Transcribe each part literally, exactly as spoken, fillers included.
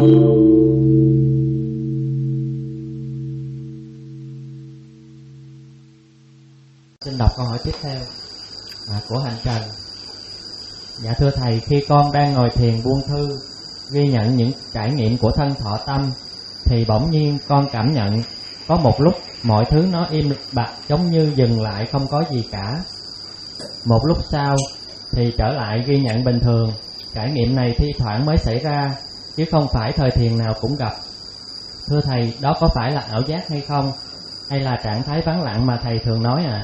Xin đọc câu hỏi tiếp theo à, của Hành Trần. Dạ thưa Thầy, khi con đang ngồi thiền buông thư, ghi nhận những trải nghiệm của thân thọ tâm, thì bỗng nhiên con cảm nhận có một lúc mọi thứ nó im bặt, giống như dừng lại không có gì cả. Một lúc sau thì trở lại ghi nhận bình thường. Trải nghiệm này thi thoảng mới xảy ra, chứ không phải thời thiền nào cũng gặp. Thưa Thầy, đó có phải là ảo giác hay không? Hay là trạng thái vắng lặng mà Thầy thường nói ạ? À?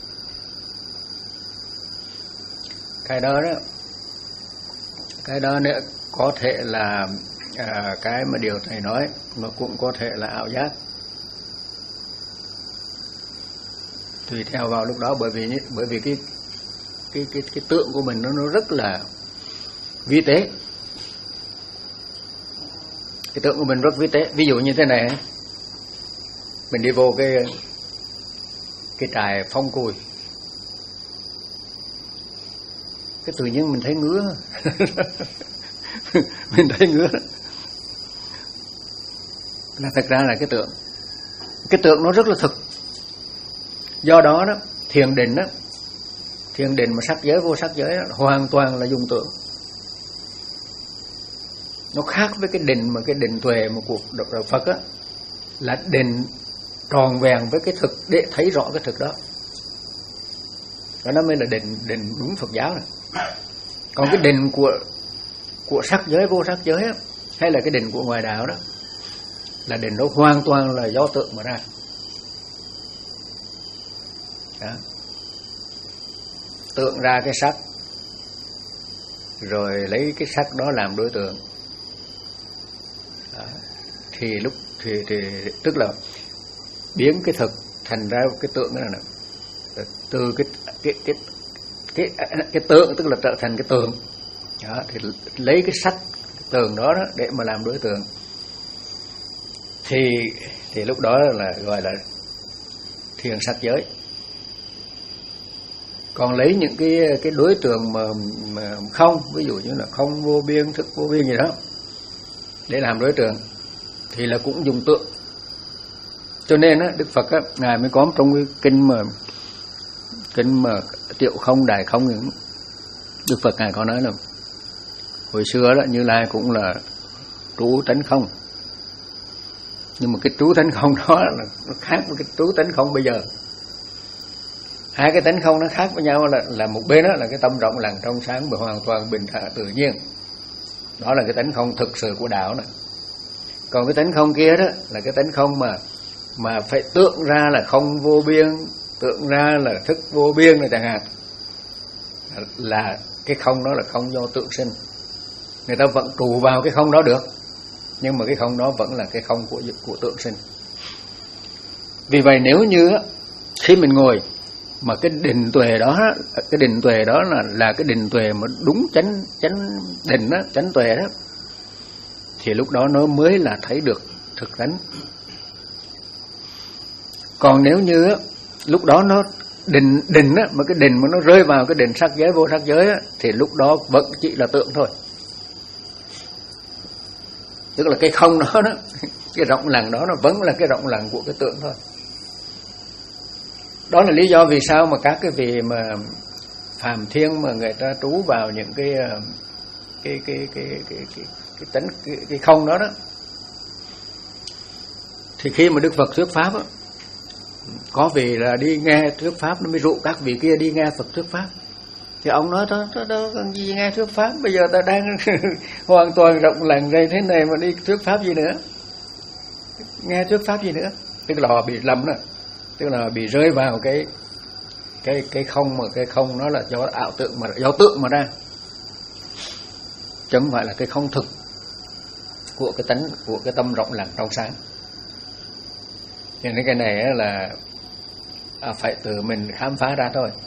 Cái đó đó, cái đó nữa có thể là à, cái mà điều Thầy nói, mà cũng có thể là ảo giác. Tùy theo vào lúc đó, bởi vì bởi vì cái cái cái cái tượng của mình nó nó rất là vi tế. Cái tượng của mình rất vi tế. Ví dụ như thế này, mình đi vô cái cái trại phong cùi, cái tự nhiên mình thấy ngứa. Mình thấy ngứa là thật ra là cái tượng. Cái tượng nó rất là thực. Do đó đó, thiền định đó, thiền định mà sắc giới vô sắc giới đó, hoàn toàn là dùng tượng. Nó khác với cái định mà cái định tuệ mà của đạo Phật á, là định tròn vẹn với cái thực để thấy rõ cái thực đó. Đó nó mới là định định đúng Phật giáo này. Còn cái định của của sắc giới vô sắc giới á, hay là cái định của ngoại đạo đó, là định đó hoàn toàn là do tượng mà ra. Đó. Tượng ra cái sắc, rồi lấy cái sắc đó làm đối tượng. Đó. Thì lúc thì thì tức là biến cái thực thành ra cái tượng đó này. Từ cái cái cái cái cái tượng tức là trở thành cái tường. Đó, thì lấy cái sắc cái tường đó, đó để mà làm đối tượng. Thì thì lúc đó là gọi là thiền sắc giới. Còn lấy những cái cái đối tượng mà, mà không, ví dụ như là không vô biên, thức vô biên gì đó để làm đối tượng thì là cũng dùng tượng. Cho nên á, Đức Phật á, ngài mới có trong cái kinh mà kinh mà Tiểu Không Đại Không, Đức Phật ngài có nói là hồi xưa đó Như Lai cũng là trú tánh không, nhưng mà cái trú tánh không đó là nó khác với cái trú tánh không bây giờ. Hai cái tánh không nó khác với nhau là là một bên đó là cái tâm rộng lặng trong sáng và hoàn toàn bình thản tự nhiên, đó là cái tánh không thực sự của đạo này. Còn cái tánh không kia đó là cái tánh không mà mà phải tượng ra là không vô biên, tượng ra là thức vô biên này chẳng hạn, là cái không đó là không do tượng sinh. Người ta vẫn trụ vào cái không đó được, nhưng mà cái không đó vẫn là cái không của của tượng sinh. Vì vậy nếu như khi mình ngồi mà cái định tuệ đó, cái định tuệ đó là là cái định tuệ mà đúng chánh chánh định đó, chánh tuệ đó, thì lúc đó nó mới là thấy được thực tánh. Còn nếu như lúc đó nó định định á, mà cái định mà nó rơi vào cái định sắc giới vô sắc giới á, thì lúc đó vẫn chỉ là tượng thôi. Tức là cái không đó đó, cái rộng lặng đó nó vẫn là cái rộng lặng của cái tượng thôi. Đó là lý do vì sao mà các cái vị mà phàm thiên mà người ta trú vào những cái cái cái cái cái cái cái tánh cái, cái không đó đó, thì khi mà Đức Phật thuyết pháp á, có vị là đi nghe thuyết pháp nó mới dụ các vị kia đi nghe Phật thuyết pháp. Thì ông nói đó, đó, đó cần gì nghe thuyết pháp, bây giờ ta đang hoàn toàn rộng lặng đây thế này mà đi thuyết pháp gì nữa, nghe thuyết pháp gì nữa. Tức là họ bị lầm đó, tức là bị rơi vào cái cái cái không, mà cái không nó là do ảo tượng mà do tượng mà ra, chứ không phải là cái không thực của cái tánh của cái tâm rộng lặng trong sáng. Cho nên cái này là à, phải tự mình khám phá ra thôi.